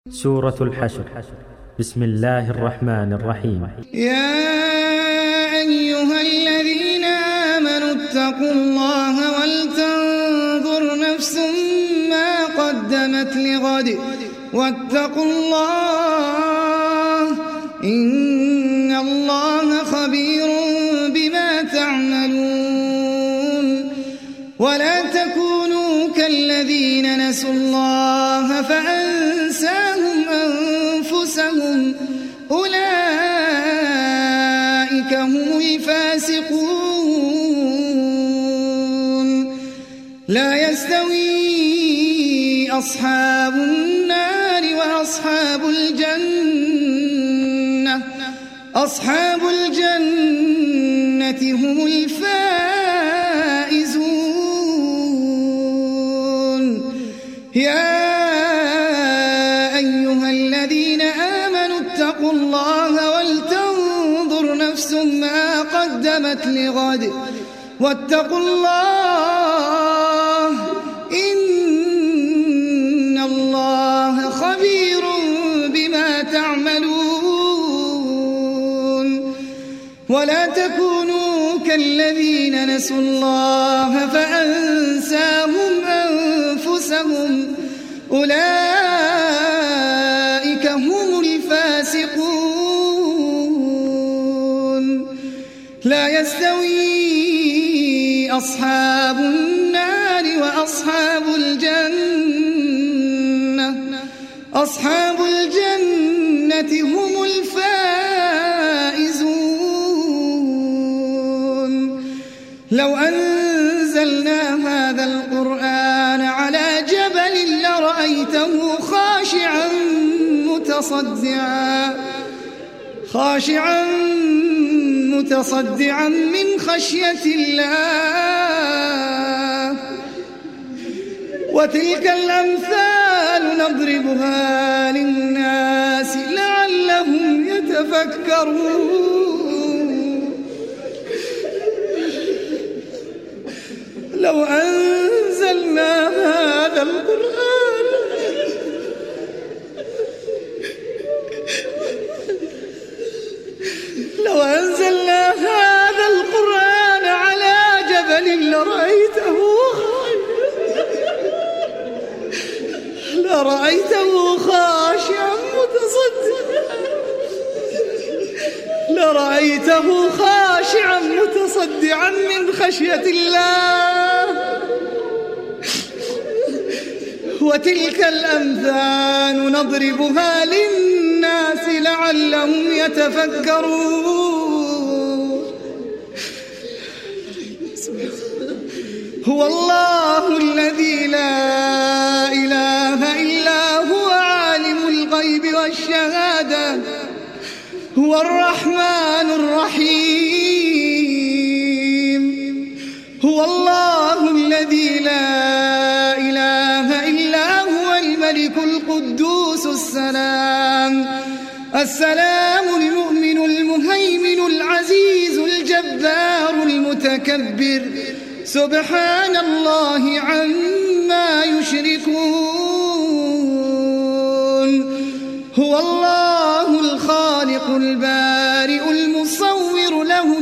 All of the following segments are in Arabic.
سورة الحشر. بسم الله الرحمن الرحيم. يا أيها الذين آمنوا اتقوا الله ولتنظر نفس ما قدمت لغد واتقوا الله إن الله خبير بما تعملون. ولا تكونوا كالذين نسوا الله فأنساهم أنفسهم أولئك هم الفاسقون. لا يستوي أصحاب النار وأصحاب الجنة أصحاب الجنة هم الفائزون. يا أيها الذين آمنوا اتقوا الله ولتنظر نفس ما قدمت لغد واتقوا الله إن الله خبير بما تعملون. ولا تكونوا كالذين نسوا الله فأنساهم أنفسهم أولئك هم الفاسقون. لا يستوي أصحاب النار وأصحاب الجنة أصحاب الجنة هم الفائزون. لو أنزلنا هذا القرآن على جبل لرأيته خاشعا متصدعا من خشية الله. وتلك الأمثال نضربها للناس لعلهم يتفكرون. لو أنزلنا هذا القرآن على جبل لرأيته خاشعا متصدعا من خشية الله. وتلك الأمثال نضربها للناس لعلهم يتفكرون. هو الله الذي لا إله إلا هو عالم الغيب والشهادة هو الرحمن الرحيم. هو الله الذي لا إله إلا هو الملك القدوس السلام المؤمن المهيمن العزيز الجبار المتكبر سبحان الله عما يشركون. هو الله الخالق البارئ المصور له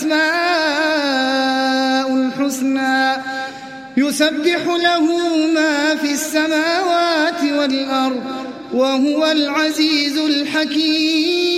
الأسماء الحسنى يسبح له ما في السماوات والأرض وهو العزيز الحكيم.